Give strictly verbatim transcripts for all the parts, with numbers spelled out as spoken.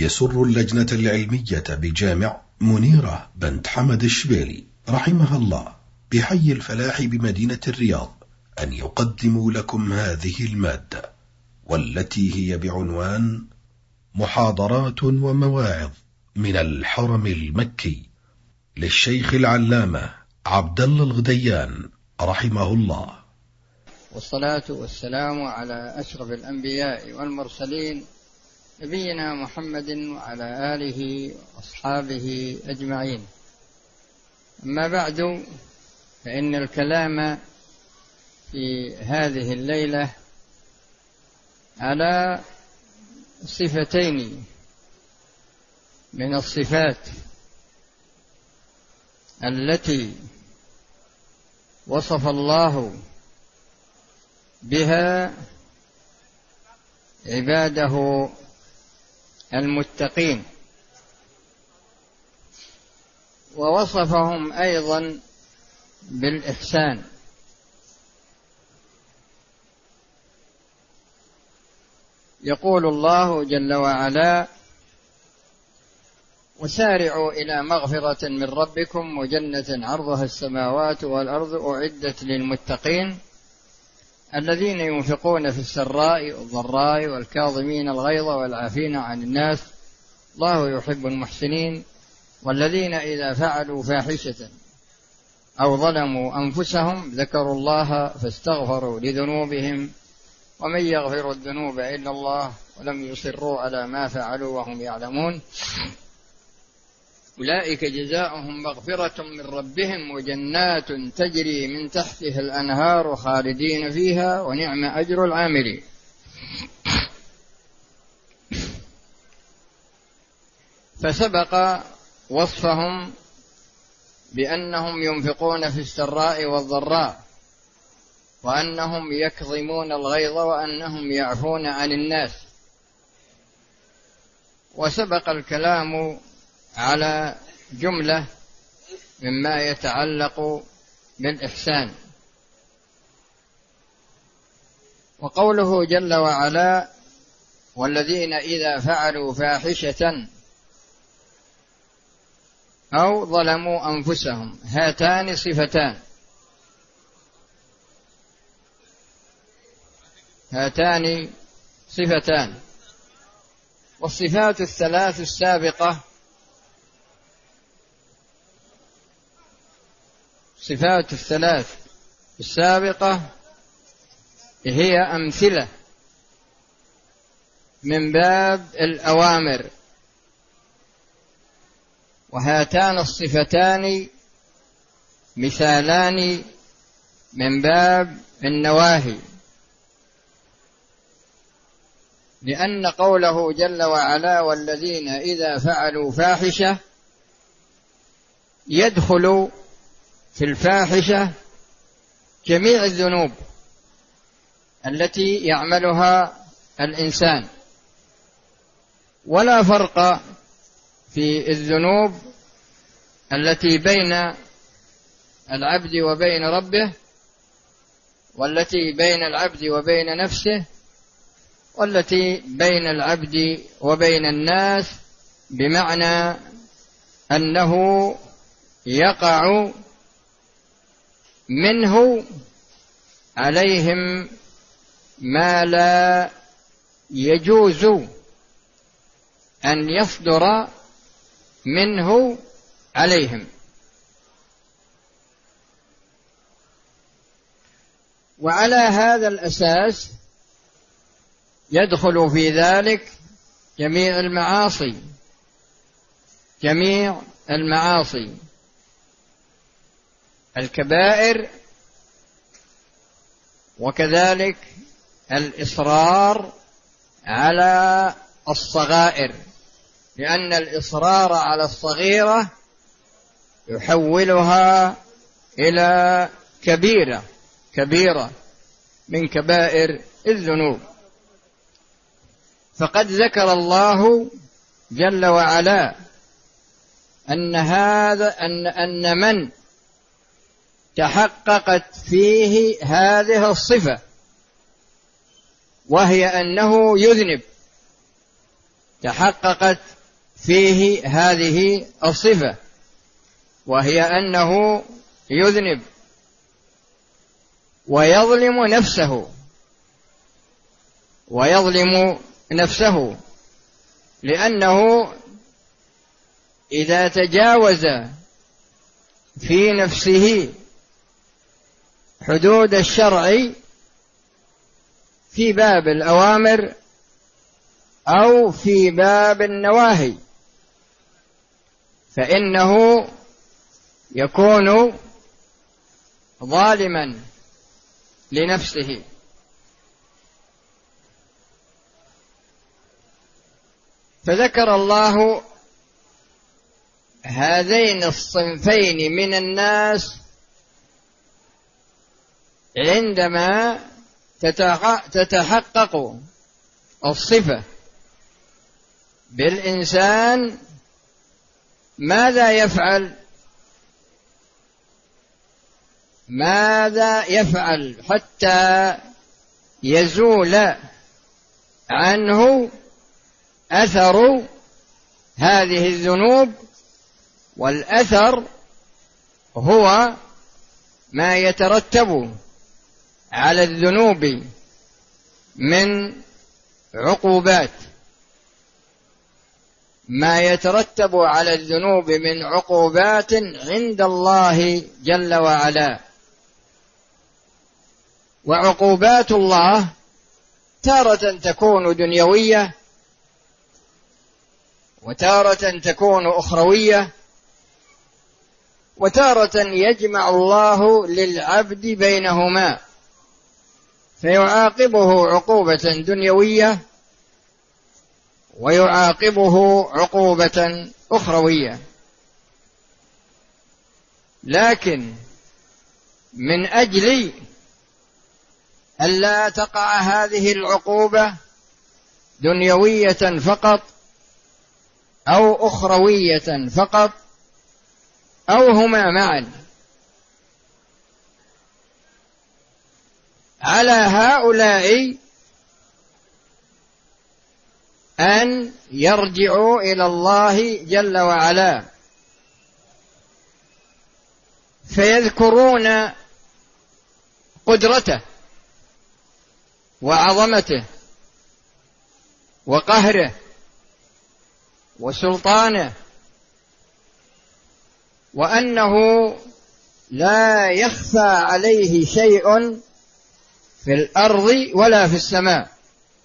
يسر اللجنة العلمية بجامع منيرة بنت حمد الشبيلي رحمها الله بحي الفلاح بمدينة الرياض أن يقدموا لكم هذه المادة، والتي هي بعنوان محاضرات ومواعظ من الحرم المكي للشيخ العلامة عبد الله الغديان رحمه الله. والصلاة والسلام على أشرف الأنبياء والمرسلين نبينا محمد وعلى آله وأصحابه أجمعين. أما بعد، فإن الكلام في هذه الليلة على صفتين من الصفات التي وصف الله بها عباده المتقين، ووصفهم أيضا بالإحسان. يقول الله جل وعلا: وسارعوا إلى مغفرة من ربكم وجنة عرضها السماوات والأرض أعدت للمتقين الذين ينفقون في السراء والضراء والكاظمين الغيظ والعافين عن الناس الله يحب المحسنين والذين إذا فعلوا فاحشة أو ظلموا أنفسهم ذكروا الله فاستغفروا لذنوبهم ومن يغفر الذنوب إلا الله ولم يصروا على ما فعلوا وهم يعلمون أولئك جزاؤهم مغفرة من ربهم وجنات تجري من تحتها الأنهار خالدين فيها ونعم أجر العاملين. فسبق وصفهم بأنهم ينفقون في السراء والضراء، وأنهم يكظمون الغيظ، وأنهم يعفون عن الناس. وسبق الكلام على جملة مما يتعلق بالإحسان. وقوله جل وعلا: والذين إذا فعلوا فاحشة أو ظلموا أنفسهم، هاتان صفتان هاتان صفتان والصفات الثلاث السابقة صفات الثلاث السابقة هي أمثلة من باب الأوامر، وهاتان الصفتان مثالان من باب النواهي، لأن قوله جل وعلا: والذين إذا فعلوا فاحشة يدخل في الفاحشة جميع الذنوب التي يعملها الإنسان، ولا فرق في الذنوب التي بين العبد وبين ربه، والتي بين العبد وبين نفسه، والتي بين العبد وبين الناس، بمعنى أنه يقع منه عليهم ما لا يجوز أن يصدر منه عليهم. وعلى هذا الأساس يدخل في ذلك جميع المعاصي جميع المعاصي الكبائر، وكذلك الإصرار على الصغائر، لأن الإصرار على الصغيرة يحولها إلى كبيرة كبيرة من كبائر الذنوب. فقد ذكر الله جل وعلا أن هذا أن أن من تحققت فيه هذه الصفة، وهي أنه يذنب تحققت فيه هذه الصفة، وهي أنه يذنب ويظلم نفسه ويظلم نفسه لأنه إذا تجاوز في نفسه حدود الشرع في باب الأوامر أو في باب النواهي فإنه يكون ظالما لنفسه. فذكر الله هذين الصنفين من الناس عندما تتحقق الصفة بالإنسان ماذا يفعل ماذا يفعل حتى يزول عنه أثر هذه الذنوب. والأثر هو ما يترتب على الذنوب من عقوبات ما يترتب على الذنوب من عقوبات عند الله جل وعلا. وعقوبات الله تارة تكون دنيوية وتارة تكون أخروية وتارة يجمع الله للعبد بينهما فيعاقبه عقوبة دنيوية ويعاقبه عقوبة أخروية. لكن من أجل ألا تقع هذه العقوبة دنيوية فقط أو أخروية فقط أو هما معا، على هؤلاء أن يرجعوا إلى الله جل وعلا فيذكرون قدرته وعظمته وقهره وسلطانه، وأنه لا يخفى عليه شيء في الأرض ولا في السماء.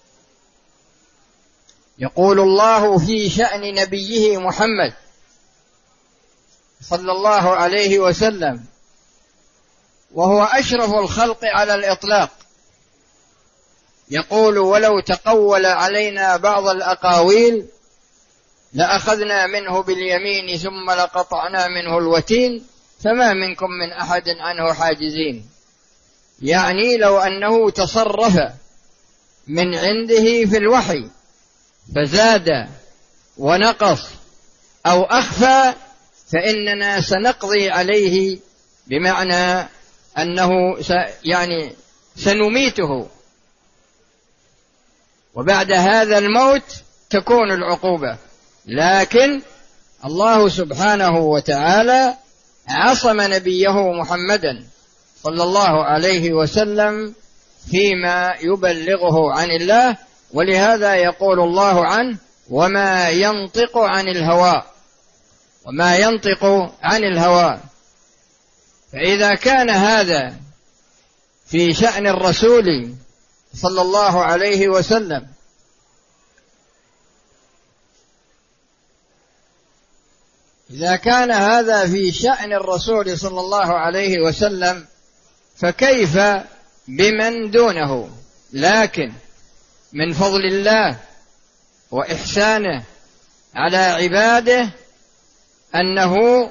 يقول الله في شأن نبيه محمد صلى الله عليه وسلم وهو أشرف الخلق على الإطلاق، يقول: ولو تقول علينا بعض الأقاويل لأخذنا منه باليمين ثم لقطعنا منه الوتين فما منكم من أحد عنه حاجزين. يعني لو أنه تصرف من عنده في الوحي فزاد ونقص أو أخفى فإننا سنقضي عليه، بمعنى أنه يعني سنميته، وبعد هذا الموت تكون العقوبة. لكن الله سبحانه وتعالى عصم نبيه محمدا صلى الله عليه وسلم فيما يبلغه عن الله، ولهذا يقول الله عنه: وما ينطق عن الهوى وما ينطق عن الهوى. فإذا كان هذا في شأن الرسول صلى الله عليه وسلم إذا كان هذا في شأن الرسول صلى الله عليه وسلم فكيف بمن دونه؟ لكن من فضل الله وإحسانه على عباده أنه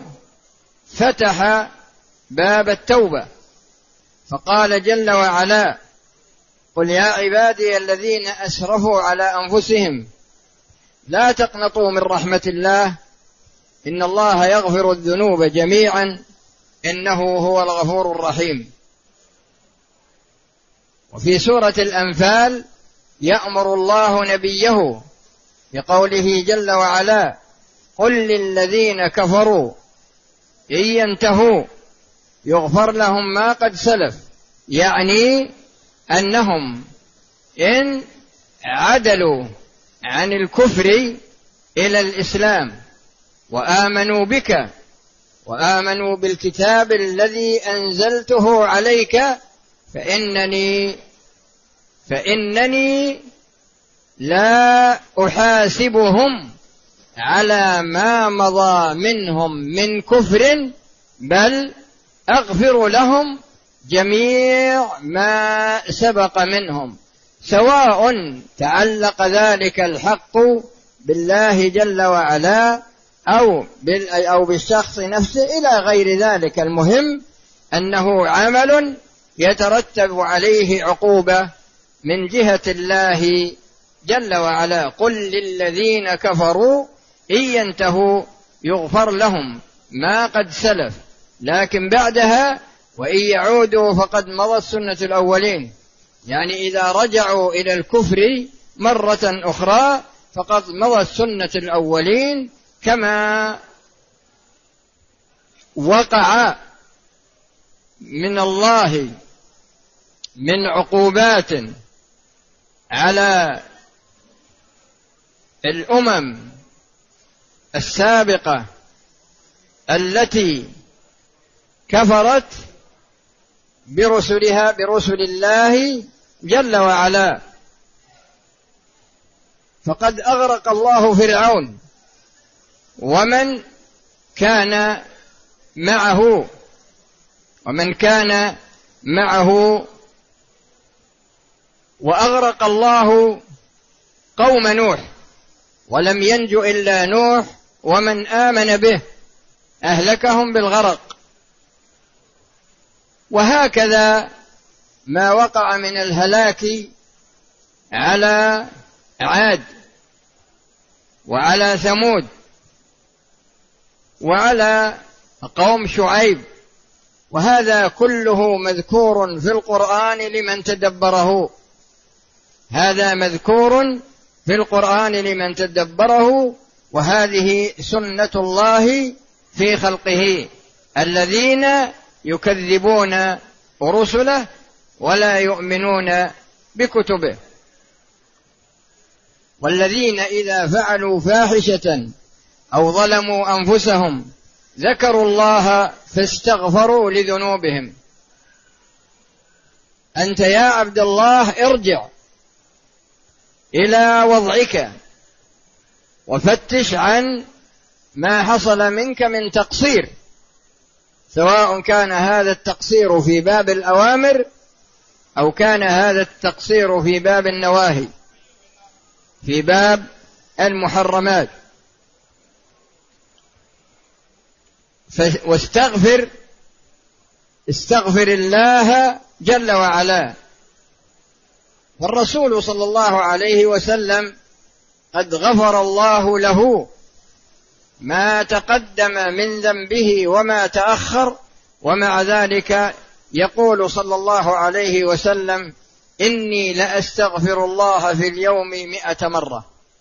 فتح باب التوبة، فقال جل وعلا: قل يا عبادي الذين أسرفوا على أنفسهم لا تقنطوا من رحمة الله إن الله يغفر الذنوب جميعا إنه هو الغفور الرحيم. وفي سورة الأنفال يأمر الله نبيه في قوله جل وعلا: قل للذين كفروا إن ينتهوا يغفر لهم ما قد سلف، يعني أنهم إن عدلوا عن الكفر إلى الإسلام وآمنوا بك وآمنوا بالكتاب الذي أنزلته عليك فإنني فإنني لا أحاسبهم على ما مضى منهم من كفر، بل أغفر لهم جميع ما سبق منهم، سواء تعلق ذلك الحق بالله جل وعلا أو أو بالشخص نفسه إلى غير ذلك. المهم أنه عمل يترتب عليه عقوبة من جهة الله جل وعلا. قل للذين كفروا إن ينتهوا يغفر لهم ما قد سلف، لكن بعدها وإن يعودوا فقد مضت سنة الأولين، يعني إذا رجعوا إلى الكفر مرة أخرى فقد مضت سنة الأولين، كما وقع من الله من عقوبات على الأمم السابقة التي كفرت برسلها برسل الله جل وعلا. فقد أغرق الله فرعون ومن كان معه ومن كان معه وأغرق الله قوم نوح، ولم ينج إلا نوح ومن آمن به، أهلكهم بالغرق. وهكذا ما وقع من الهلاك على عاد وعلى ثمود وعلى قوم شعيب، وهذا كله مذكور في القرآن لمن تدبره. هذا مذكور في القرآن لمن تدبره، وهذه سنة الله في خلقه الذين يكذبون رسله ولا يؤمنون بكتبه. والذين إذا فعلوا فاحشة أو ظلموا أنفسهم ذكروا الله فاستغفروا لذنوبهم. أنت يا عبد الله ارجع إلى وضعك وفتش عن ما حصل منك من تقصير، سواء كان هذا التقصير في باب الأوامر أو كان هذا التقصير في باب النواهي، في باب المحرمات. واستغفر استغفر الله جل وعلا. والرسول صلى الله عليه وسلم قد غفر الله له ما تقدم من ذنبه وما تأخر، ومع ذلك يقول صلى الله عليه وسلم: إني لأستغفر الله في اليوم مئة مرة.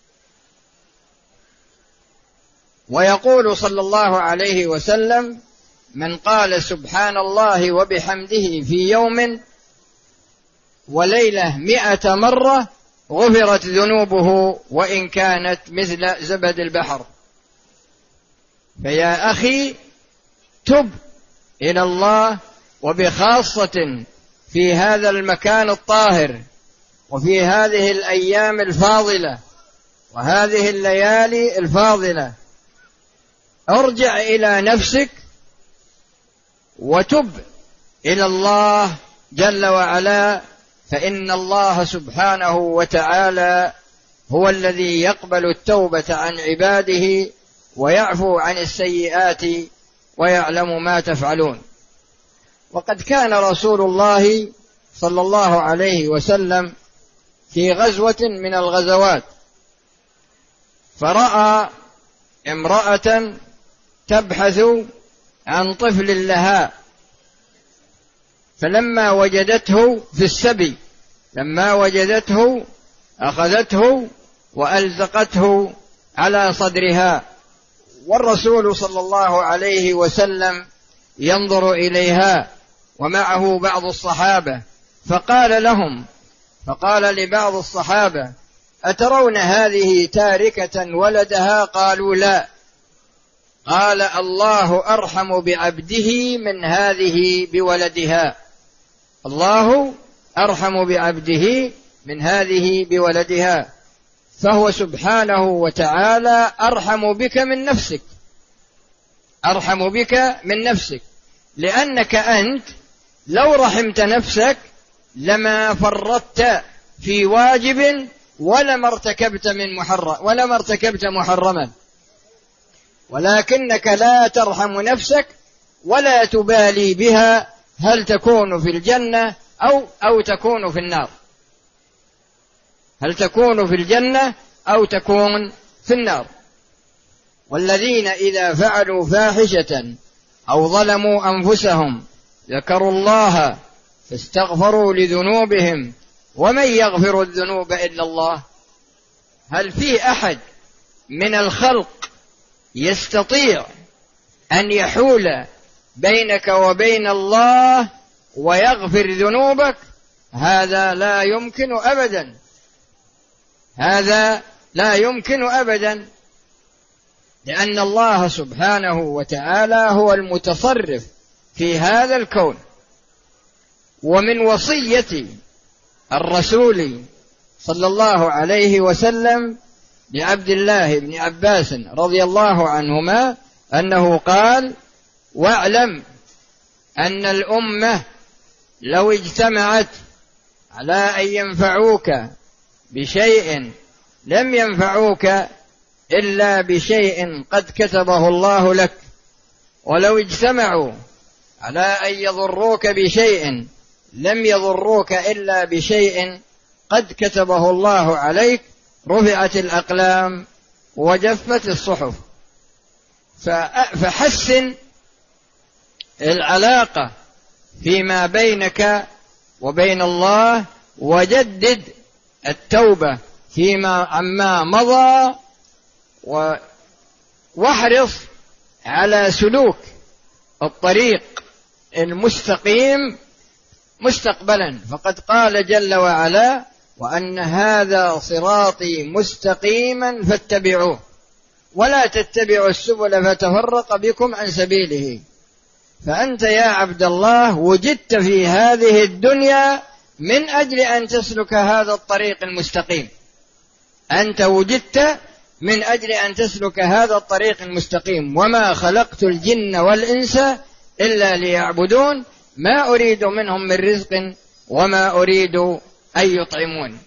ويقول صلى الله عليه وسلم: من قال سبحان الله وبحمده في يوم وليلة مئة مرة غفرت ذنوبه وإن كانت مثل زبد البحر. فيا أخي تب إلى الله، وبخاصة في هذا المكان الطاهر وفي هذه الأيام الفاضلة وهذه الليالي الفاضلة. ارجع إلى نفسك وتب إلى الله جل وعلا، فإن الله سبحانه وتعالى هو الذي يقبل التوبة عن عباده ويعفو عن السيئات ويعلم ما تفعلون. وقد كان رسول الله صلى الله عليه وسلم في غزوة من الغزوات فرأى امرأة تبحث عن طفل لها، فلما وجدته في السبي لما وجدته أخذته وألزقته على صدرها، والرسول صلى الله عليه وسلم ينظر إليها ومعه بعض الصحابة، فقال لهم فقال لبعض الصحابة: أترون هذه تاركة ولدها؟ قالوا: لا. قال: الله أرحم بعبده من هذه بولدها، الله أرحم بعبده من هذه بولدها، فهو سبحانه وتعالى أرحم بك من نفسك، أرحم بك من نفسك، لأنك أنت لو رحمت نفسك لما فرطت في واجب ولما ارتكبت من محرم ولما ارتكبت محرما، ولكنك لا ترحم نفسك ولا تبالي بها هل تكون في الجنة أو أو تكون في النار، هل تكون في الجنة أو تكون في النار. والذين إذا فعلوا فاحشة أو ظلموا أنفسهم ذكروا الله فاستغفروا لذنوبهم ومن يغفر الذنوب إلا الله. هل في أحد من الخلق يستطيع أن يحول بينك وبين الله ويغفر ذنوبك؟ هذا لا يمكن أبدا، هذا لا يمكن أبدا، لأن الله سبحانه وتعالى هو المتصرف في هذا الكون. ومن وصية الرسول صلى الله عليه وسلم لعبد الله بن عباس رضي الله عنهما أنه قال: واعلم أن الأمة لو اجتمعت على أن ينفعوك بشيء لم ينفعوك إلا بشيء قد كتبه الله لك، ولو اجتمعوا على أن يضروك بشيء لم يضروك إلا بشيء قد كتبه الله عليك، رفعت الأقلام وجفت الصحف. فحسن العلاقة فيما بينك وبين الله، وجدد التوبة فيما عما مضى، واحرص على سلوك الطريق المستقيم مستقبلا، فقد قال جل وعلا: وأن هذا صراطي مستقيما فاتبعوه ولا تتبعوا السبل فتفرق بكم عن سبيله. فأنت يا عبد الله وجدت في هذه الدنيا من أجل أن تسلك هذا الطريق المستقيم، أنت وجدت من أجل أن تسلك هذا الطريق المستقيم. وما خلقت الجن والإنس إلا ليعبدون ما أريد منهم من رزق وما أريد أن يطعمون.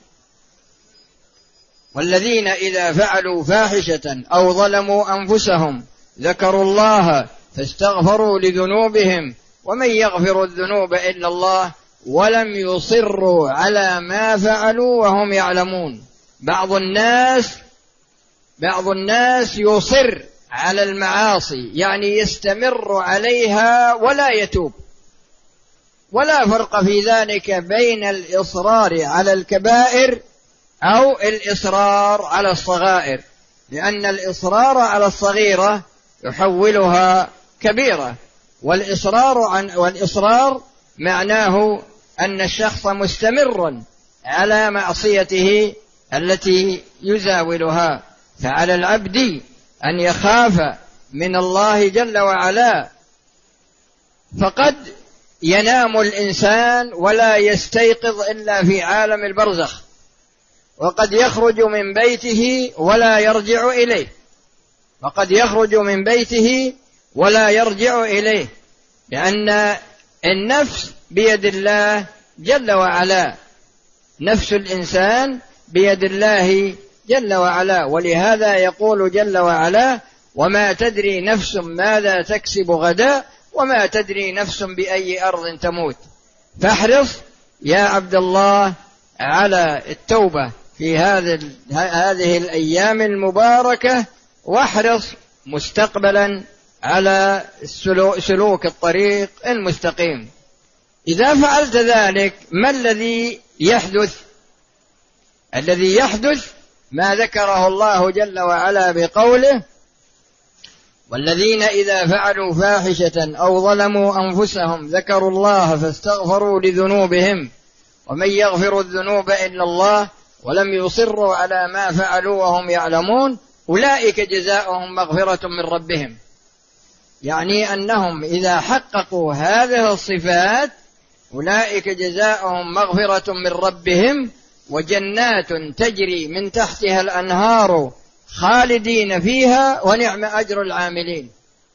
والذين إذا فعلوا فاحشة أو ظلموا أنفسهم ذكروا الله فاستغفروا لذنوبهم ومن يغفر الذنوب إلا الله ولم يصروا على ما فعلوا وهم يعلمون. بعض الناس بعض الناس يصر على المعاصي، يعني يستمر عليها ولا يتوب، ولا فرق في ذلك بين الإصرار على الكبائر أو الإصرار على الصغائر، لأن الإصرار على الصغيرة يحولها كبيرة، والإصرار عن والإصرار معناه أن الشخص مستمر على معصيته التي يزاولها. فعلى العبد أن يخاف من الله جل وعلا، فقد ينام الإنسان ولا يستيقظ إلا في عالم البرزخ، وقد يخرج من بيته ولا يرجع إليه، وقد يخرج من بيته ولا يرجع إليه، لأن النفس بيد الله جل وعلا، نفس الإنسان بيد الله جل وعلا. ولهذا يقول جل وعلا: وما تدري نفس ماذا تكسب غدا وما تدري نفس بأي أرض تموت. فاحرص يا عبد الله على التوبة في هذه الأيام المباركة، واحرص مستقبلا على سلوك الطريق المستقيم. إذا فعلت ذلك ما الذي يحدث؟ الذي يحدث ما ذكره الله جل وعلا بقوله: والذين إذا فعلوا فاحشة أو ظلموا أنفسهم ذكروا الله فاستغفروا لذنوبهم ومن يغفر الذنوب إلا الله ولم يصروا على ما فعلوا وهم يعلمون أولئك جزاؤهم مغفرة من ربهم. يعني أنهم إذا حققوا هذه الصفات أولئك جزاؤهم مغفرة من ربهم وجنات تجري من تحتها الأنهار خالدين فيها ونعم أجر العاملين.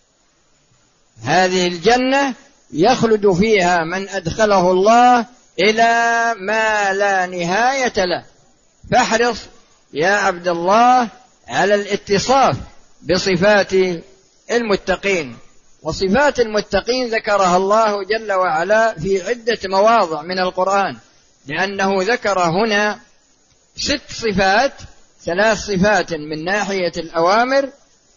هذه الجنة يخلد فيها من أدخله الله إلى ما لا نهاية له. فاحرص يا عبد الله على الاتصاف بصفات المتقين. وصفات المتقين ذكرها الله جل وعلا في عدة مواضع من القرآن، لأنه ذكر هنا ست صفات، ثلاث صفات من ناحية الأوامر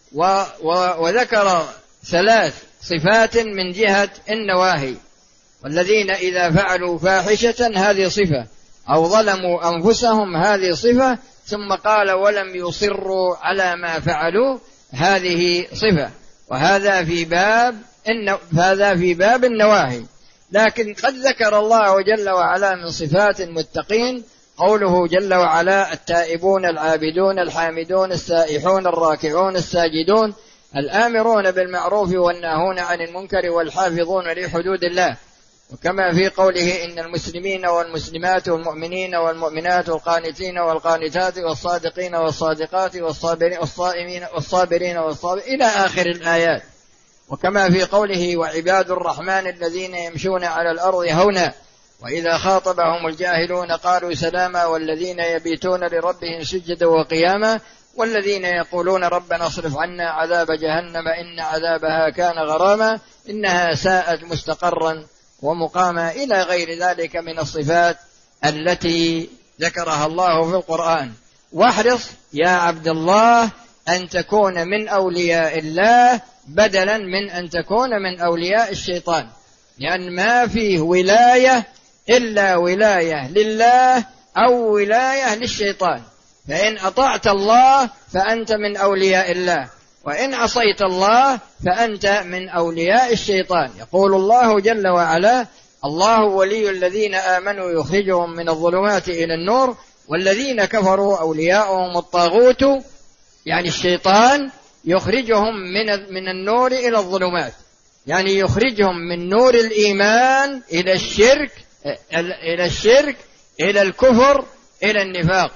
و و وذكر ثلاث صفات من جهة النواهي. والذين إذا فعلوا فاحشة هذه صفة، أو ظلموا أنفسهم هذه صفة، ثم قال ولم يصروا على ما فعلوا هذه صفة. وهذا في باب هذا في باب النواهي. لكن قد ذكر الله جل وعلا من صفات المتقين قوله جل وعلا: التائبون العابدون الحامدون السائحون الراكعون الساجدون الآمرون بالمعروف والناهون عن المنكر والحافظون لحدود الله. وكما في قوله: إن المسلمين والمسلمات والمؤمنين والمؤمنات والقانتين والقانتات والصادقين والصادقات والصابرين والصائمين والصابرين والصابرين إلى آخر الآيات. وكما في قوله: وعباد الرحمن الذين يمشون على الأرض هونا وإذا خاطبهم الجاهلون قالوا سلاما والذين يبيتون لربهم سجدا وقياما والذين يقولون ربنا اصرف عنا عذاب جهنم إن عذابها كان غراما إنها ساءت مستقرا ومقاما إلى غير ذلك من الصفات التي ذكرها الله في القرآن. واحرص يا عبد الله أن تكون من أولياء الله بدلا من أن تكون من أولياء الشيطان، لأن ما فيه ولاية إلا ولاية لله أو ولاية للشيطان. فإن أطعت الله فأنت من أولياء الله، وإن عصيت الله فأنت من أولياء الشيطان. يقول الله جل وعلا: الله ولي الذين آمنوا يخرجهم من الظلمات إلى النور والذين كفروا أولياؤهم الطاغوت، يعني الشيطان يخرجهم من من النور إلى الظلمات، يعني يخرجهم من نور الإيمان إلى الشرك إلى الشرك إلى الكفر إلى النفاق.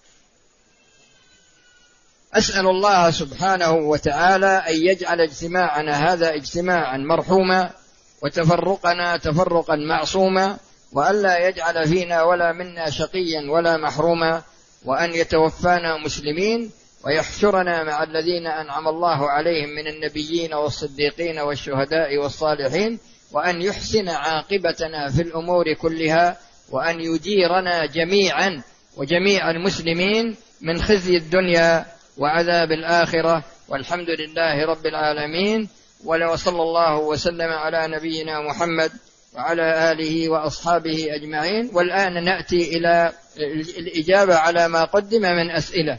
أسأل الله سبحانه وتعالى أن يجعل اجتماعنا هذا اجتماعا مرحوما وتفرقنا تفرقا معصوما، وألا يجعل فينا ولا منا شقيا ولا محروما، وأن يتوفانا مسلمين ويحشرنا مع الذين أنعم الله عليهم من النبيين والصديقين والشهداء والصالحين، وأن يحسن عاقبتنا في الأمور كلها، وأن يجيرنا جميعا وجميع المسلمين من خزي الدنيا وعذاب الآخرة. والحمد لله رب العالمين، وصلى الله وسلم على نبينا محمد وعلى آله وأصحابه أجمعين. والآن نأتي إلى الإجابة على ما قدم من أسئلة.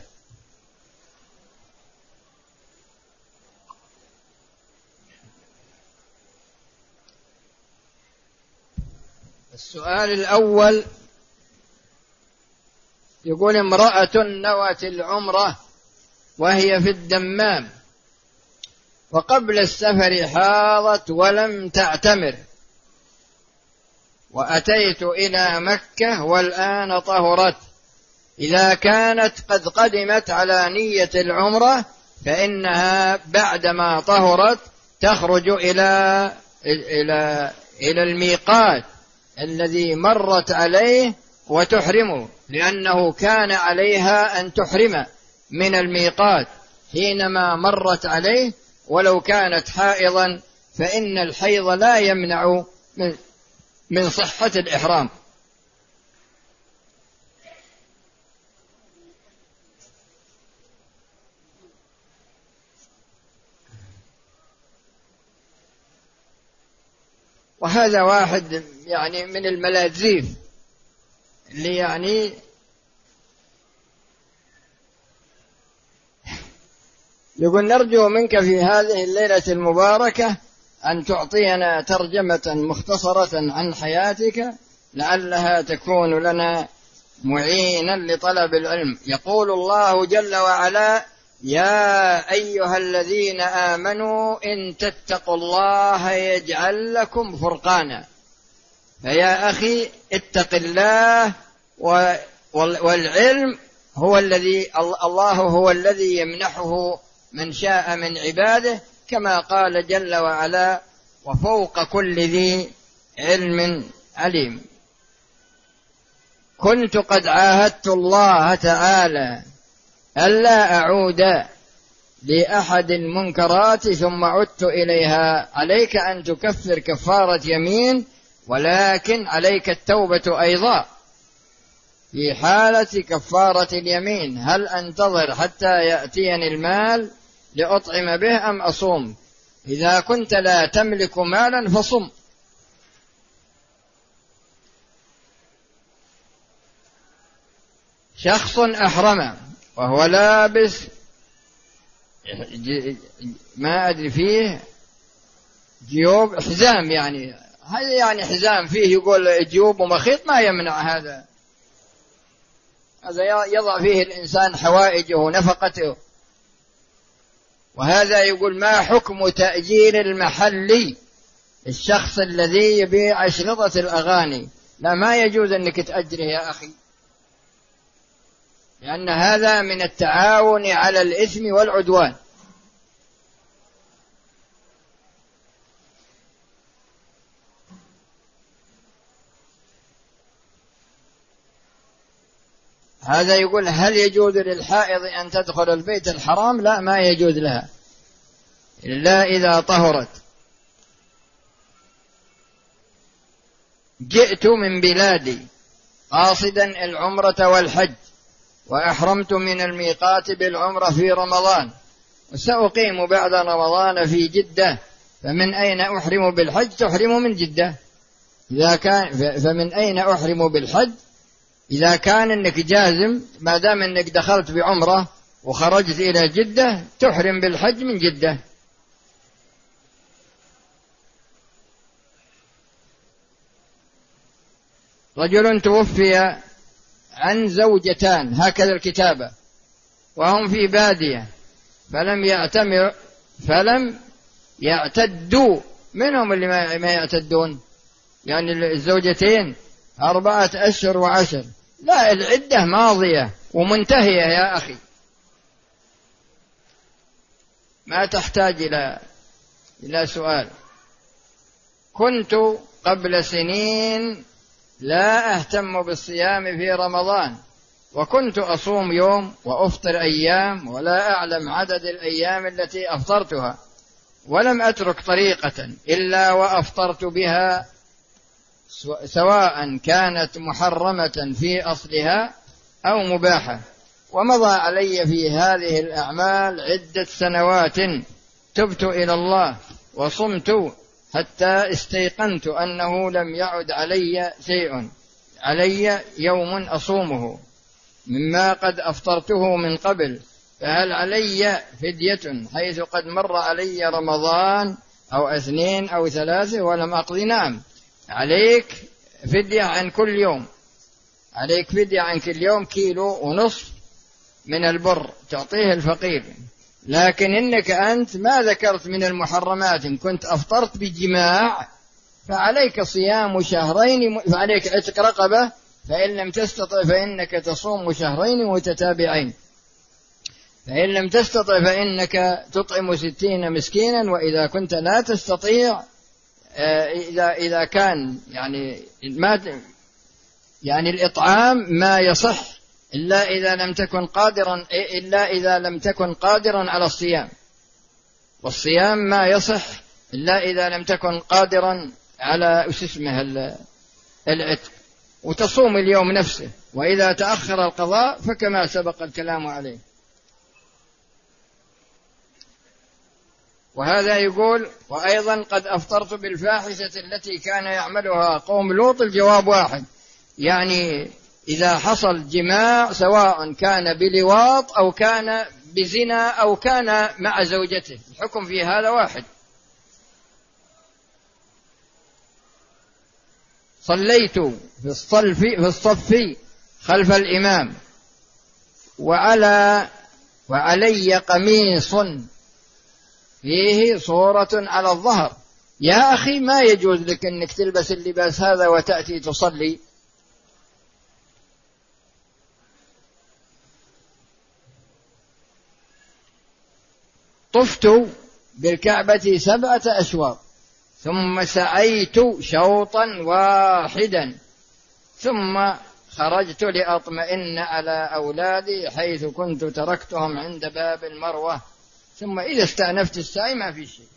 السؤال الأول يقول: امرأة نوت العمرة وهي في الدمام وقبل السفر حاضت ولم تعتمر، وأتيت إلى مكة والآن طهرت، إذا كانت قد قدمت على نية العمرة فإنها بعدما طهرت تخرج إلى إلى إلى الميقات الذي مرت عليه وتحرمه، لأنه كان عليها أن تحرم من الميقات حينما مرت عليه، ولو كانت حائضا فإن الحيض لا يمنع من من صحة الإحرام. وهذا واحد يعني من الملاذيف اللي يعني يقول نرجو منك في هذه الليلة المباركة أن تعطينا ترجمة مختصرة عن حياتك لعلها تكون لنا معينا لطلب العلم. يقول الله جل وعلا: يا أيها الذين آمنوا إن تتقوا الله يجعل لكم فرقانا. فيا أخي اتق الله، والعلم هو الذي الله هو الذي يمنحه من شاء من عباده، كما قال جل وعلا: وفوق كل ذي علم عليم. كنت قد عاهدت الله تعالى ألا أعود لأحد المنكرات ثم عدت إليها. عليك أن تكفر كفارة يمين، ولكن عليك التوبة أيضا في حالة كفارة اليمين. هل أنتظر حتى يأتيني المال لأطعم به أم أصوم؟ إذا كنت لا تملك مالا فصم. شخص أحرم وهو لابس ما أدري فيه جيوب حزام، يعني هذا يعني حزام فيه يقول جيوب ومخيط، ما يمنع هذا. هذا يضع فيه الإنسان حوائجه نفقته. وهذا يقول: ما حكم تأجير المحلي الشخص الذي يبيع أشرطة الأغاني؟ لا، ما يجوز أنك تأجره يا أخي، لأن هذا من التعاون على الإثم والعدوان. هذا يقول: هل يجوز للحائض أن تدخل البيت الحرام؟ لا، ما يجوز لها إلا إذا طهرت. جئت من بلادي قاصدا العمرة والحج، وأحرمت من الميقات بالعمرة في رمضان، وسأقيم بعد رمضان في جدة، فمن أين أحرم بالحج؟ تحرم من جدة. إذا كان فمن أين أحرم بالحج؟ إذا كان أنك جازم، ما دام أنك دخلت بعمرة وخرجت إلى جدة، تحرم بالحج من جدة. رجل توفي عن زوجتان، هكذا الكتابة، وهم في بادية، فلم يعتمر فلم يعتدوا. منهم اللي ما يعتدون؟ يعني الزوجتين أربعة أشهر وعشر. لا، العدة ماضية ومنتهية يا أخي، ما تحتاج إلى إلى سؤال. كنت قبل سنين لا أهتم بالصيام في رمضان، وكنت أصوم يوم وأفطر أيام، ولا أعلم عدد الأيام التي أفطرتها، ولم أترك طريقة إلا وأفطرت بها، سواء كانت محرمة في أصلها أو مباحة. ومضى علي في هذه الأعمال عدة سنوات، تبت إلى الله وصمت حتى استيقنت أنه لم يعد علي شيء، علي يوم أصومه مما قد أفطرته من قبل، فهل علي فدية حيث قد مر علي رمضان أو اثنين أو ثلاثة ولم أقضي؟ نعم، عليك فدية عن كل يوم، عليك فدية عن كل يوم كيلو ونصف من البر تعطيه الفقير. لكن إنك أنت ما ذكرت من المحرمات، إن كنت أفطرت بجماع فعليك صيام شهرين، فعليك عتق رقبة، فإن لم تستطع فإنك تصوم شهرين متتابعين، فإن لم تستطع فإنك تطعم ستين مسكينا، وإذا كنت لا تستطيع، إذا إذا كان يعني ما يعني الإطعام ما يصح إلا إذا لم تكن قادرا إلا إذا لم تكن قادرا على الصيام، والصيام ما يصح إلا إذا لم تكن قادرا على اسمه العتق، وتصوم اليوم نفسه، وإذا تأخر القضاء فكما سبق الكلام عليه. وهذا يقول: وأيضا قد أفطرت بالفاحشة التي كان يعملها قوم لوط. الجواب واحد، يعني إذا حصل جماع سواء كان بلواط أو كان بزنا أو كان مع زوجته، الحكم في هذا واحد. صليت في الصف في الصف خلف الإمام وعلى وعلي قميص فيه صورة على الظهر، يا أخي ما يجوز لك أنك تلبس اللباس هذا وتأتي تصلي. طفت بالكعبة سبعة أشواط ثم سعيت شوطا واحدا ثم خرجت لأطمئن على أولادي حيث كنت تركتهم عند باب المروة، ثم إذا استأنفت السعي ما في شيء.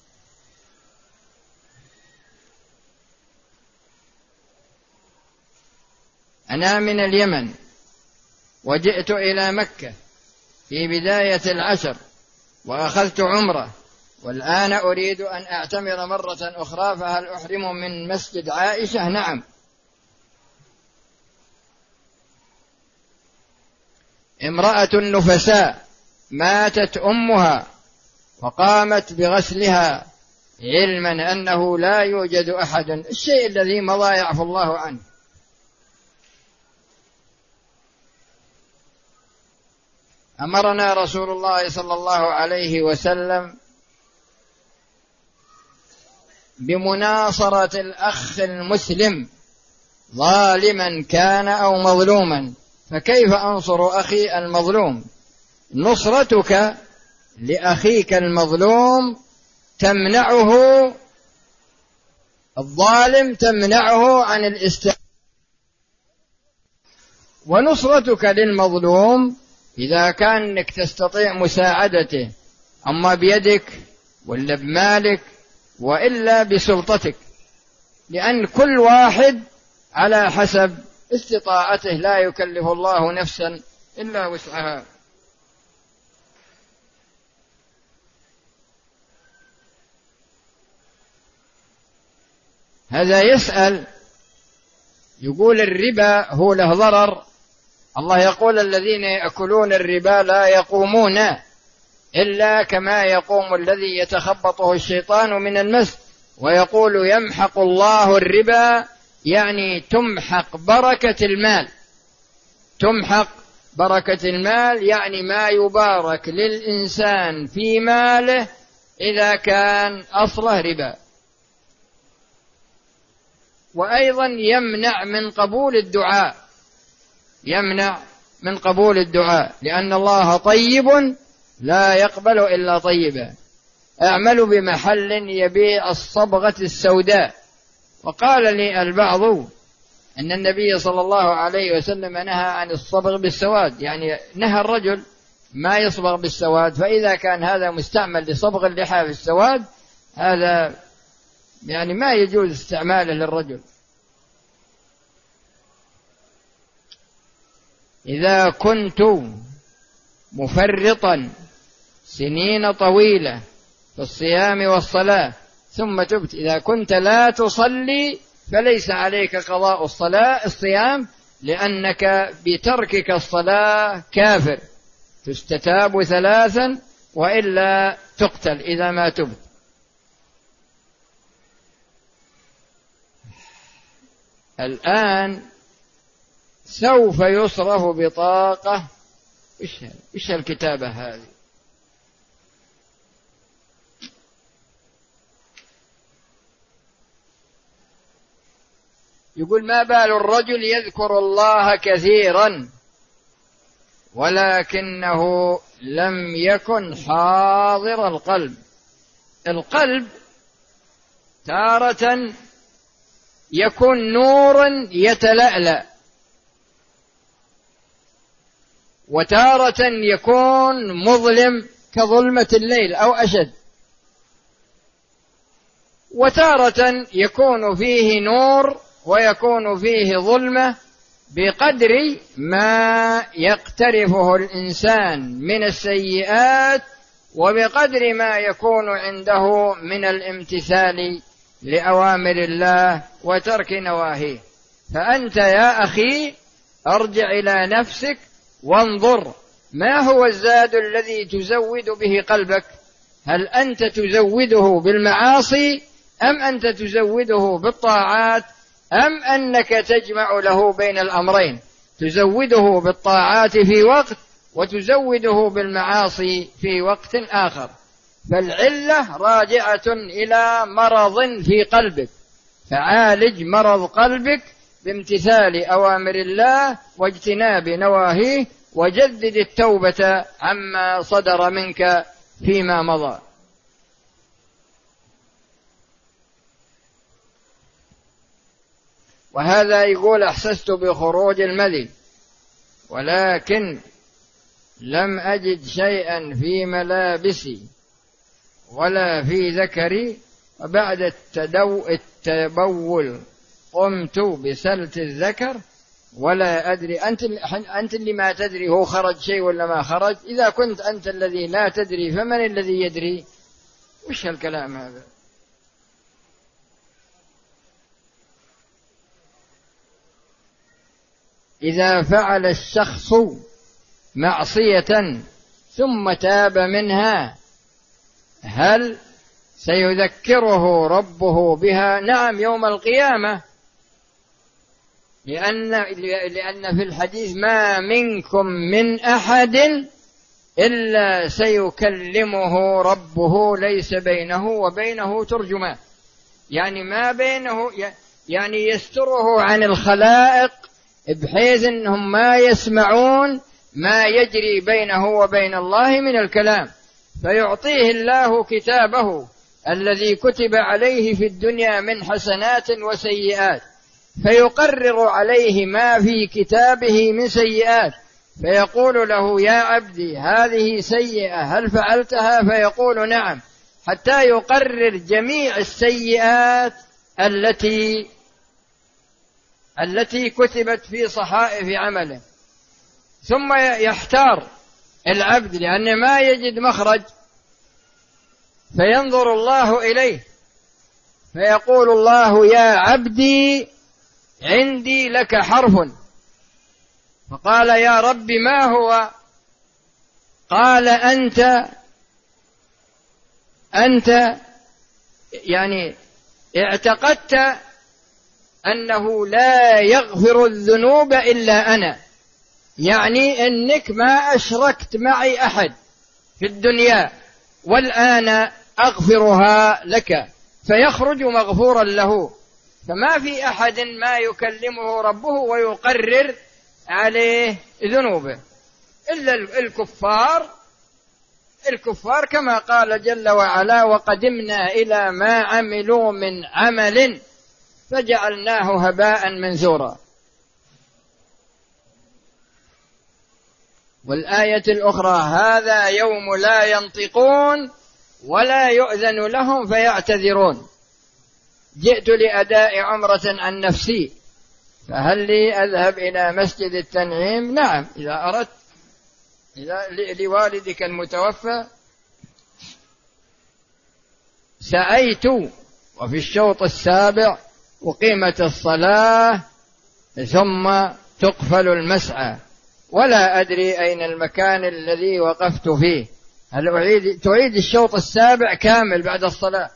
أنا من اليمن وجئت إلى مكة في بداية العشر وأخذت عمرة، والآن أريد أن أعتمر مرة أخرى، فهل أحرم من مسجد عائشة؟ نعم. امرأة نفساء ماتت أمها وقامت بغسلها علما أنه لا يوجد أحد، الشيء الذي مضى يعفو الله عنه. أمرنا رسول الله صلى الله عليه وسلم بمناصرة الأخ المسلم ظالما كان أو مظلوما، فكيف أنصر أخي المظلوم؟ نصرتك لأخيك المظلوم تمنعه، الظالم تمنعه عن الاستعانة، ونصرتك للمظلوم إذا كانك تستطيع مساعدته، أما بيدك ولا بمالك وإلا بسلطتك، لأن كل واحد على حسب استطاعته، لا يكلف الله نفسا إلا وسعها. هذا يسأل يقول الربا هو له ضرر، الله يقول الذين يأكلون الربا لا يقومون إلا كما يقوم الذي يتخبطه الشيطان من المس، ويقول يمحق الله الربا، يعني تمحق بركة المال، تمحق بركة المال يعني ما يبارك للإنسان في ماله إذا كان أصله ربا. وأيضا يمنع من قبول الدعاء، يمنع من قبول الدعاء، لأن الله طيب لا يقبل إلا طيبا. اعملوا بمحل يبيع الصبغة السوداء. وقال لي البعض أن النبي صلى الله عليه وسلم نهى عن الصبغ بالسواد، يعني نهى الرجل ما يصبغ بالسواد، فإذا كان هذا مستعمل لصبغ اللحى في السواد هذا يعني ما يجوز استعماله للرجل. إذا كنت مفرطا سنين طويلة في الصيام والصلاة ثم تبت، إذا كنت لا تصلي فليس عليك قضاء الصلاة الصيام، لأنك بتركك الصلاة كافر، تستتاب ثلاثا وإلا تقتل إذا ما تبت. الآن سوف يصرف بطاقة، إيش الكتابة هذه؟ يقول ما بال الرجل يذكر الله كثيرا ولكنه لم يكن حاضر القلب. القلب تارة يكون نورا يتلألأ، وتارة يكون مظلم كظلمة الليل أو أشد، وتارة يكون فيه نور ويكون فيه ظلمة بقدر ما يقترفه الإنسان من السيئات وبقدر ما يكون عنده من الامتثال لأوامر الله وترك نواهيه. فأنت يا أخي ارجع إلى نفسك وانظر ما هو الزاد الذي تزود به قلبك؟ هل أنت تزوده بالمعاصي أم أنت تزوده بالطاعات أم أنك تجمع له بين الأمرين، تزوده بالطاعات في وقت وتزوده بالمعاصي في وقت آخر؟ فالعلة راجعة إلى مرض في قلبك، فعالج مرض قلبك بامتثال أوامر الله واجتناب نواهيه، وجدد التوبة عما صدر منك فيما مضى. وهذا يقول: أحسست بخروج المذي ولكن لم أجد شيئا في ملابسي ولا في ذكري، وبعد التدو التبول قمت بسلت الذكر ولا أدري. أنت أنت اللي ما تدري هو خرج شيء ولا ما خرج. إذا كنت أنت الذي لا تدري فمن الذي يدري؟ وش هالكلام هذا؟ إذا فعل الشخص معصية ثم تاب منها هل سيذكره ربه بها؟ نعم، يوم القيامة، لأن لأن في الحديث: ما منكم من أحد إلا سيكلمه ربه ليس بينه وبينه ترجمان، يعني ما بينه، يعني يستره عن الخلائق بحيث أنهم ما يسمعون ما يجري بينه وبين الله من الكلام، فيعطيه الله كتابه الذي كتب عليه في الدنيا من حسنات وسيئات، فيقرر عليه ما في كتابه من سيئات، فيقول له: يا عبدي هذه سيئة هل فعلتها؟ فيقول: نعم، حتى يقرر جميع السيئات التي التي كتبت في صحائف عمله، ثم يحتار العبد لأن ما يجد مخرج، فينظر الله إليه فيقول الله: يا عبدي عندي لك حرف. فقال: يا رب ما هو؟ قال: أنت أنت يعني اعتقدت أنه لا يغفر الذنوب إلا أنا، يعني أنك ما أشركت معي أحد في الدنيا، والآن أغفرها لك، فيخرج مغفورا له. فما في أحد ما يكلمه ربه ويقرر عليه ذنوبه إلا الكفار. الكفار كما قال جل وعلا: وقدمنا إلى ما عملوا من عمل فجعلناه هباء منثورا. والآية الأخرى: هذا يوم لا ينطقون ولا يؤذن لهم فيعتذرون، جئت لأداء عمرة عن نفسي فهل لي أذهب إلى مسجد التنعيم؟ نعم، إذا أردت، إذا لوالدك المتوفى. سعيت وفي الشوط السابع أقيمت الصلاة ثم تقفل المسعى، ولا أدري أين المكان الذي وقفت فيه، هل أعيد تعيد الشوط السابع كامل بعد الصلاة؟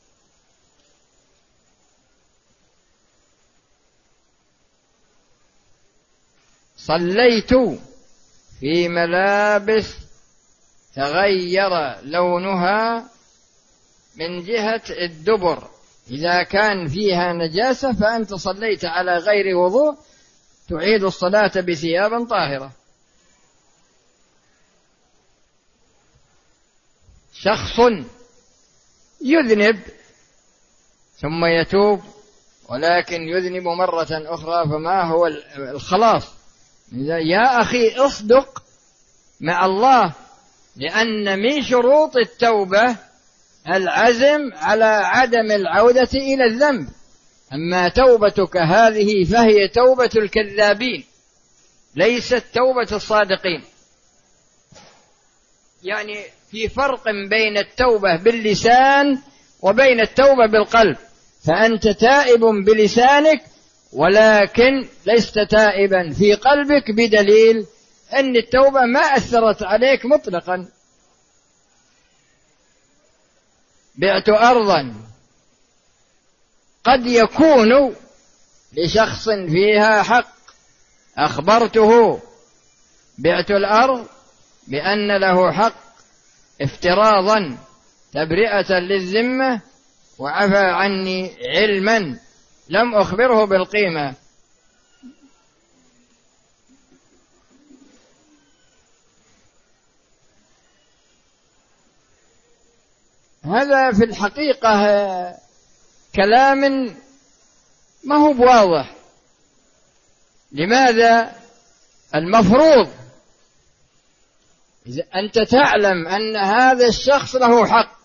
صليت في ملابس تغير لونها من جهة الدبر، إذا كان فيها نجاسة فأنت صليت على غير وضوء، تعيد الصلاة بثياب طاهرة. شخص يذنب ثم يتوب، ولكن يذنب مرة أخرى، فما هو الخلاص؟ يا أخي اصدق مع الله، لأن من شروط التوبة العزم على عدم العودة إلى الذنب. أما توبتك هذه فهي توبة الكذابين، ليست توبة الصادقين. يعني في فرق بين التوبة باللسان وبين التوبة بالقلب، فأنت تائب بلسانك ولكن لست تائبا في قلبك بدليل أن التوبة ما أثرت عليك مطلقا. بعت أرضا قد يكون لشخص فيها حق، أخبرته بعت الأرض بأن له حق افتراضا تبرئة للذمة، وعفى عني علما لم أخبره بالقيمة. هذا في الحقيقة كلام ما هو بواضح. لماذا؟ المفروض إذا أنت تعلم أن هذا الشخص له حق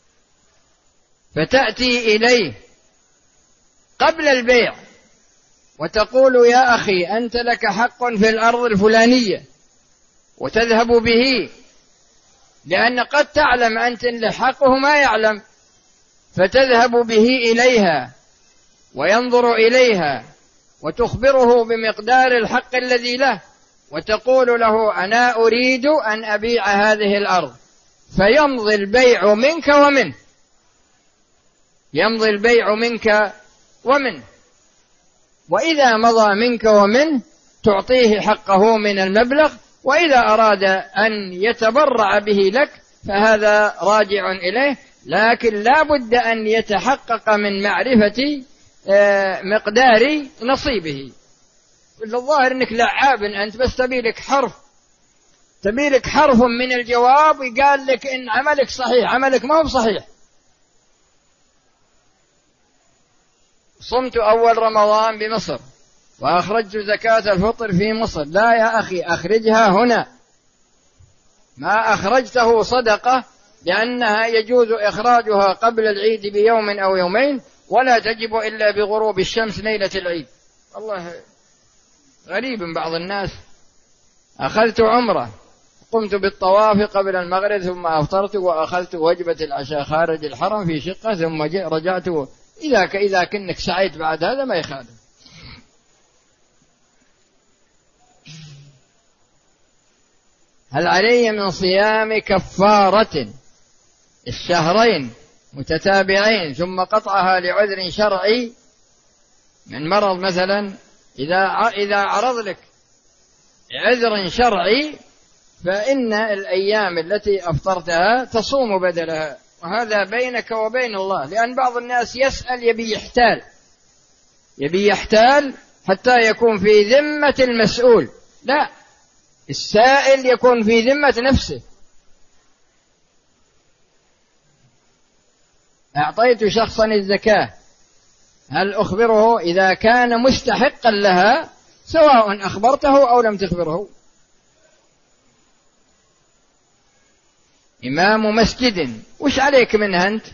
فتأتي إليه قبل البيع وتقول يا أخي أنت لك حق في الأرض الفلانية، وتذهب به، لأن قد تعلم أنت أن حقه ما يعلم، فتذهب به إليها وينظر إليها وتخبره بمقدار الحق الذي له، وتقول له أنا أريد أن أبيع هذه الأرض، فيمضي البيع منك ومنه، يمضي البيع منك ومنه. وإذا مضى منك ومنه تعطيه حقه من المبلغ، وإذا أراد أن يتبرع به لك فهذا راجع إليه، لكن لا بد أن يتحقق من معرفة مقدار نصيبه. الظاهر أنك لعاب أنت، بس تبيلك حرف تبيلك حرف من الجواب وقال لك إن عملك صحيح، عملك ما هو صحيح. صمت أول رمضان بمصر وأخرجت زكاة الفطر في مصر. لا يا أخي، أخرجها هنا، ما أخرجته صدقة، لأنها يجوز إخراجها قبل العيد بيوم أو يومين، ولا تجب إلا بغروب الشمس ليلة العيد. الله غريب بعض الناس. أخذت عمرة، قمت بالطواف قبل المغرب، ثم أفطرت وأخذت وجبة العشاء خارج الحرم في شقة، ثم رجعت. إذا إذا كنك سعيت بعد هذا ما يخالف. هل علي من صيام كفارة الشهرين متتابعين ثم قطعها لعذر شرعي من مرض مثلا؟ إذا إذا عرض لك عذر شرعي فإن الأيام التي أفطرتها تصوم بدلها، وهذا بينك وبين الله. لأن بعض الناس يسأل يبي يحتال يبي يحتال حتى يكون في ذمة المسؤول. لا، السائل يكون في ذمة نفسه. أعطيت شخصا الزكاة، هل أخبره إذا كان مستحقا لها، سواء أخبرته أو لم تخبره؟ إمام مسجد، وش عليك منه أنت؟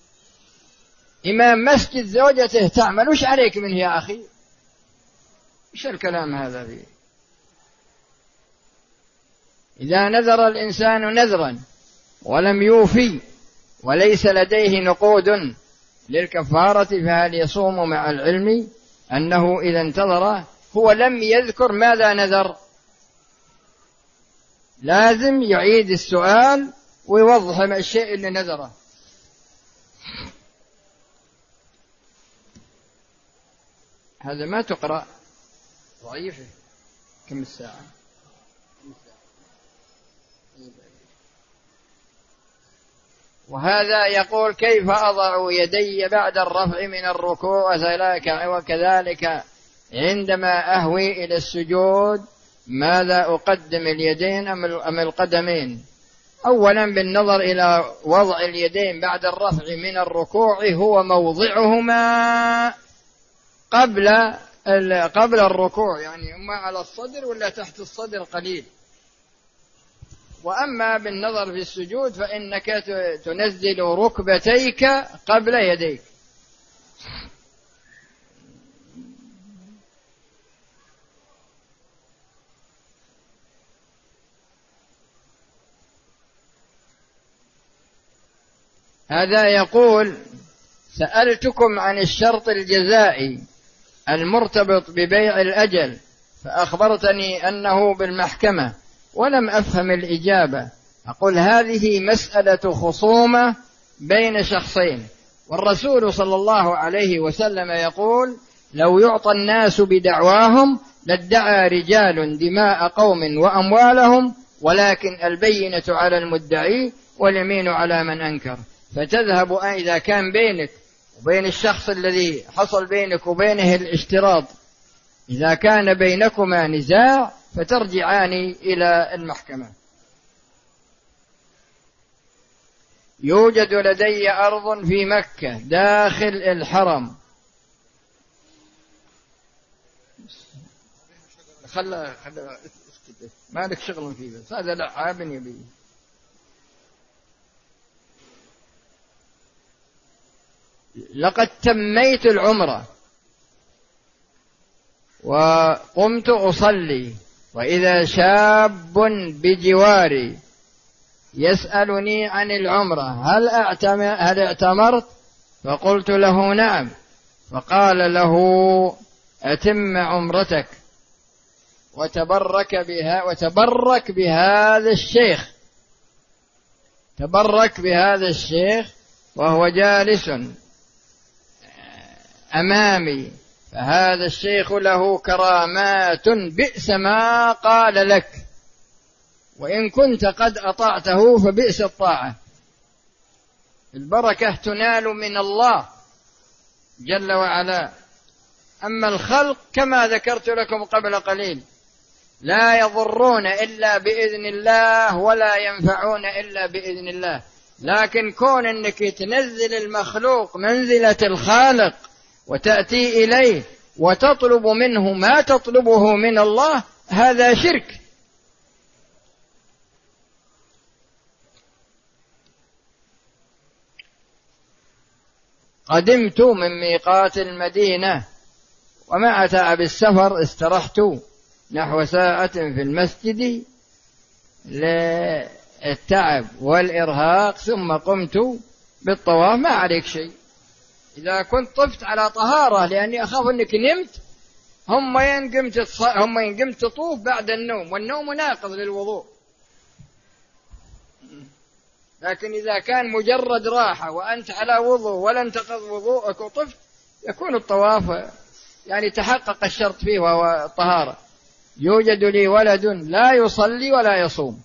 إمام مسجد زوجته تعمل، وش عليك منه يا أخي؟ وش الكلام هذا فيه؟ إذا نذر الإنسان نذرا ولم يوفي وليس لديه نقود للكفارة، فهل يصوم مع العلم أنه إذا انتظر هو لم يذكر ماذا نذر؟ لازم يعيد السؤال ويوضح ما الشيء اللي نذره. هذا ما تقرأ ضعيفة. كم الساعة؟ وهذا يقول كيف أضع يدي بعد الرفع من الركوع وكذلك عندما أهوي إلى السجود، ماذا أقدم، اليدين أم القدمين؟ أولا بالنظر إلى وضع اليدين بعد الرفع من الركوع، هو موضعهما قبل قبل الركوع، يعني إما على الصدر ولا تحت الصدر قليل. وأما بالنظر في السجود فإنك تنزل ركبتيك قبل يديك. هذا يقول سألتكم عن الشرط الجزائي المرتبط ببيع الأجل، فأخبرتني أنه بالمحكمة ولم أفهم الإجابة. أقول هذه مسألة خصومة بين شخصين، والرسول صلى الله عليه وسلم يقول لو يعطى الناس بدعواهم لادعى رجال دماء قوم وأموالهم، ولكن البينة على المدعي واليمين على من أنكر. فتذهب إذا كان بينك وبين الشخص الذي حصل بينك وبينه الاشتراط، إذا كان بينكما نزاع فترجعان إلى المحكمة. يوجد لدي أرض في مكة داخل الحرم. خلا خلا مالك شغل فيه، بس هذا لعاب يبي. لقد تميت العمرة وقمت أصلي، وإذا شاب بجواري يسألني عن العمرة هل هل اعتمرت؟ فقلت له نعم. فقال له أتم عمرتك وتبرك بها وتبرك بهذا الشيخ، تبرك بهذا الشيخ وهو جالس أمامي، فهذا الشيخ له كرامات بئس ما قال لك، وإن كنت قد أطعته فبئس الطاعة. البركة تنال من الله جل وعلا. أما الخلق كما ذكرت لكم قبل قليل لا يضرون إلا بإذن الله ولا ينفعون إلا بإذن الله، لكن كون أنك تنزل المخلوق منزلة الخالق وتأتي إليه وتطلب منه ما تطلبه من الله، هذا شرك. قدمت من ميقات المدينة ومع تعب السفر استرحت نحو ساعة في المسجد للتعب والإرهاق، ثم قمت بالطواف. ما عليك شيء إذا كنت طفت على طهارة، لأني أخاف أنك نمت هم ينقمت هم ينقمت تطوف بعد النوم، والنوم ناقض للوضوء. لكن إذا كان مجرد راحة وأنت على وضوء ولا انتقض وضوءك وطفت، يكون الطواف يعني تحقق الشرط فيه وهو الطهارة. يوجد لي ولد لا يصلي ولا يصوم،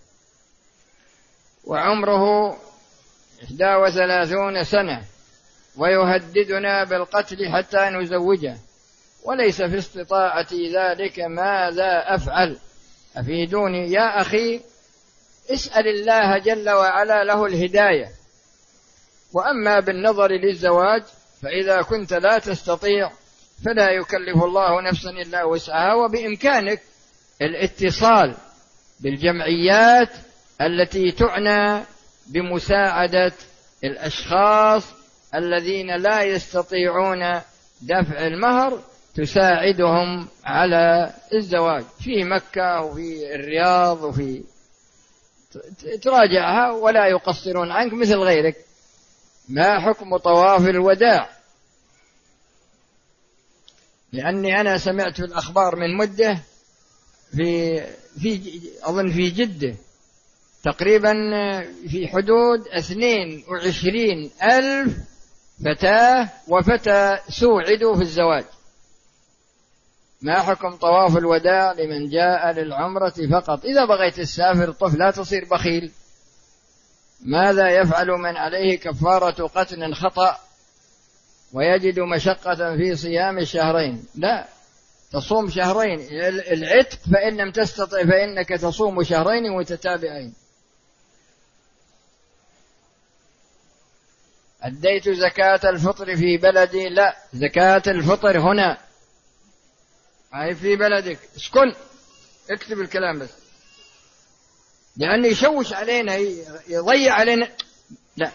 وعمره إحدى وثلاثون سنة، ويهددنا بالقتل حتى نزوجه، وليس في استطاعتي ذلك. ماذا أفعل؟ أفيدوني يا أخي. اسأل الله جل وعلا له الهداية. وأما بالنظر للزواج فإذا كنت لا تستطيع فلا يكلف الله نفسا إلا وسعها، وبإمكانك الاتصال بالجمعيات التي تعنى بمساعدة الأشخاص الذين لا يستطيعون دفع المهر، تساعدهم على الزواج في مكة وفي الرياض، وفي تراجعها ولا يقصرون عنك مثل غيرك. ما حكم طواف الوداع؟ لأني أنا سمعت في الأخبار من مدة في في أظن في جدة تقريبا في حدود اثنين وعشرين ألف فتاة وفتى سوعدوا في الزواج. ما حكم طواف الوداع لمن جاء للعمرة فقط؟ إذا بغيت تسافر طف لا تصير بخيل. ماذا يفعل من عليه كفارة قتل خطأ ويجد مشقة في صيام الشهرين؟ لا، تصوم شهرين العتق، فإن لم تستطع فإنك تصوم شهرين متتابعين. أديت زكاة الفطر في بلدي؟ لا، زكاة الفطر هنا، هاي في بلدك. اسكن، اكتب الكلام بس، لأنه يشوش علينا يضيع علينا. لا،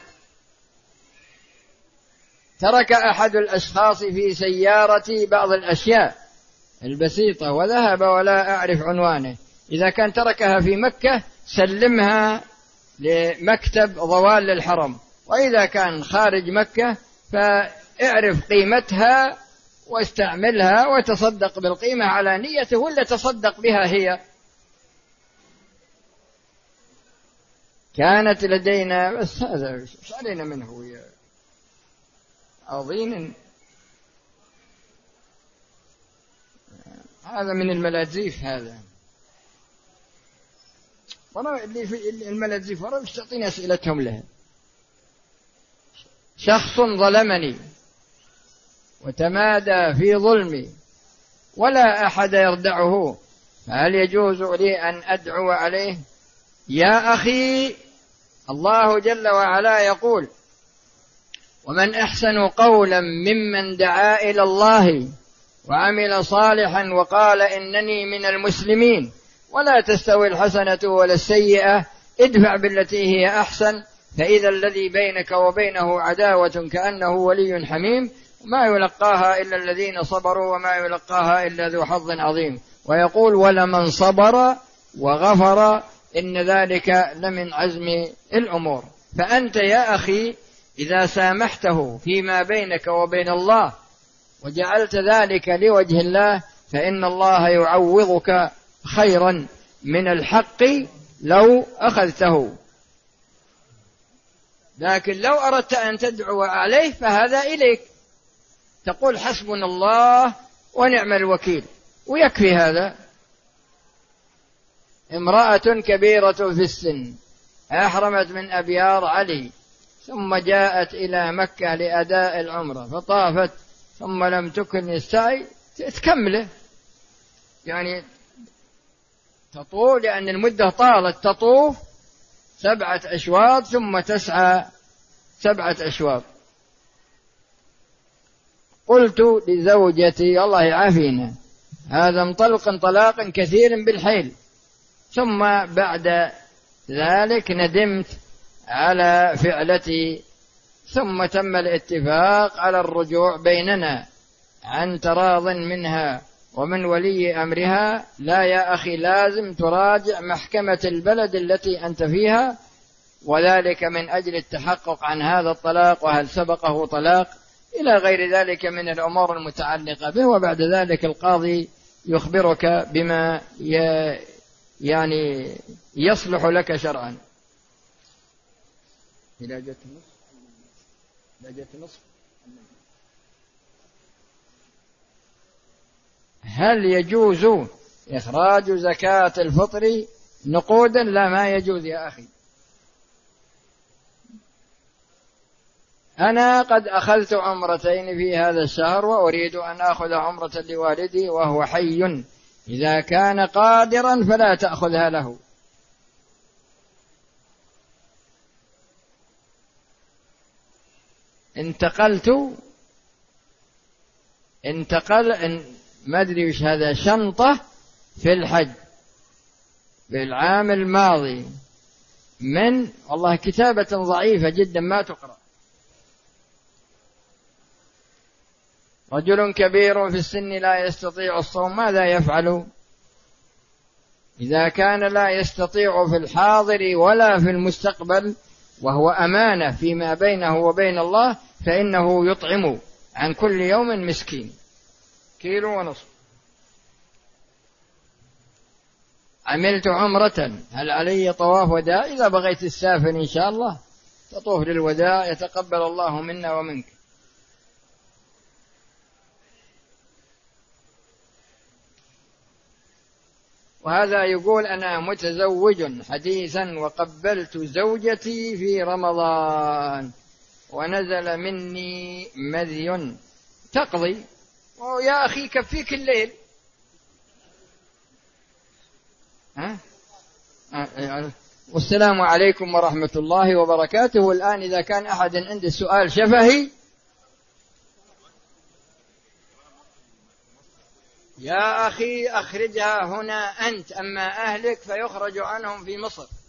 ترك أحد الأشخاص في سيارتي بعض الأشياء البسيطة وذهب ولا أعرف عنوانه. إذا كان تركها في مكة سلمها لمكتب ضوال للحرم، وإذا كان خارج مكة فاعرف قيمتها واستعملها وتصدق بالقيمة على نيته ولا تصدق بها هي. كانت لدينا بس هذا ايش علينا منه يا أظن هذا من الملازيف. هذا ورا اللي في الملازيف ورا مش تعطيني أسئلتهم لها. شخص ظلمني وتمادى في ظلمي ولا أحد يردعه، فهل يجوز لي أن أدعو عليه؟ يا أخي، الله جل وعلا يقول: ومن أحسن قولا ممن دعا إلى الله وعمل صالحا وقال إنني من المسلمين. ولا تستوي الحسنة ولا السيئة، ادفع بالتي هي أحسن فإذا الذي بينك وبينه عداوة كأنه ولي حميم، ما يلقاها إلا الذين صبروا وما يلقاها إلا ذو حظ عظيم. ويقول: ولمن صبر وغفر إن ذلك لمن عزم الأمور. فأنت يا أخي إذا سامحته فيما بينك وبين الله وجعلت ذلك لوجه الله فإن الله يعوضك خيرا من الحق لو أخذته. لكن لو أردت أن تدعو عليه فهذا إليك، تقول حسبنا الله ونعم الوكيل ويكفي هذا. امرأة كبيرة في السن أحرمت من أبيار علي ثم جاءت إلى مكة لأداء العمرة فطافت ثم لم تكن السعي تكمله، يعني تطوف، لأن المدة طالت، تطوف سبعة أشواط ثم تسعى سبعة أشواط. قلت لزوجتي الله يعافينا هذا انطلق انطلاقا كثير بالحيل، ثم بعد ذلك ندمت على فعلتي، ثم تم الاتفاق على الرجوع بيننا عن تراض منها ومن ولي أمرها. لا يا أخي، لازم تراجع محكمة البلد التي أنت فيها، وذلك من أجل التحقق عن هذا الطلاق وهل سبقه طلاق إلى غير ذلك من الأمور المتعلقة به. وبعد ذلك القاضي يخبرك بما يعني يصلح لك شرعا. إذا جت نصف إذا جت نصف هل يجوز إخراج زكاة الفطر نقودا؟ لا، ما يجوز يا أخي. أنا قد أخذت عمرتين في هذا الشهر وأريد أن أخذ عمرة لوالدي وهو حي، إذا كان قادرا فلا تأخذها له. انتقلت انتقل ان ما أدري وش هذا، شنطة في الحج في العام الماضي من والله كتابة ضعيفة جدا ما تقرأ. رجل كبير في السن لا يستطيع الصوم، ماذا يفعل؟ إذا كان لا يستطيع في الحاضر ولا في المستقبل وهو أمانة فيما بينه وبين الله فإنه يطعم عن كل يوم مسكين كيلو ونصف. عملت عمرة، هل علي طواف وداع؟ إذا بغيت تسافر إن شاء الله تطوف للوداع، يتقبل الله منا ومنك. وهذا يقول: أنا متزوج حديثا وقبلت زوجتي في رمضان ونزل مني مذي، تقضي. ويا أخي كفيك الليل. ها؟ والسلام عليكم ورحمة الله وبركاته. الآن إذا كان أحد عنده سؤال شفهي، يا أخي أخرجها هنا أنت، أما أهلك فيخرج عنهم في مصر.